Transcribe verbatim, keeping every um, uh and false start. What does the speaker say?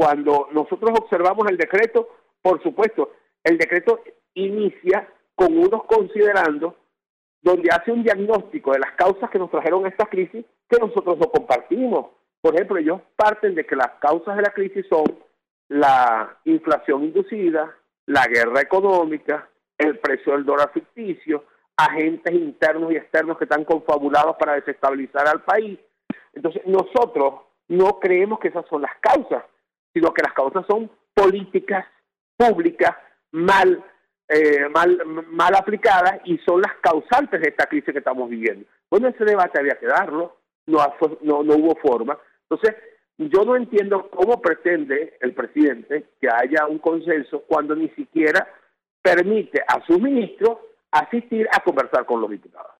cuando nosotros observamos el decreto, por supuesto, el decreto inicia con unos considerandos donde hace un diagnóstico de las causas que nos trajeron a esta crisis que nosotros no compartimos. Por ejemplo, ellos parten de que las causas de la crisis son la inflación inducida, la guerra económica, el precio del dólar ficticio, agentes internos y externos que están confabulados para desestabilizar al país. Entonces, nosotros no creemos que esas son las causas, sino que las causas son políticas públicas mal, eh, mal, mal aplicadas y son las causantes de esta crisis que estamos viviendo. Bueno, ese debate había que darlo, no, no, no hubo forma. Entonces, yo no entiendo cómo pretende el presidente que haya un consenso cuando ni siquiera permite a sus ministros asistir a conversar con los diputados.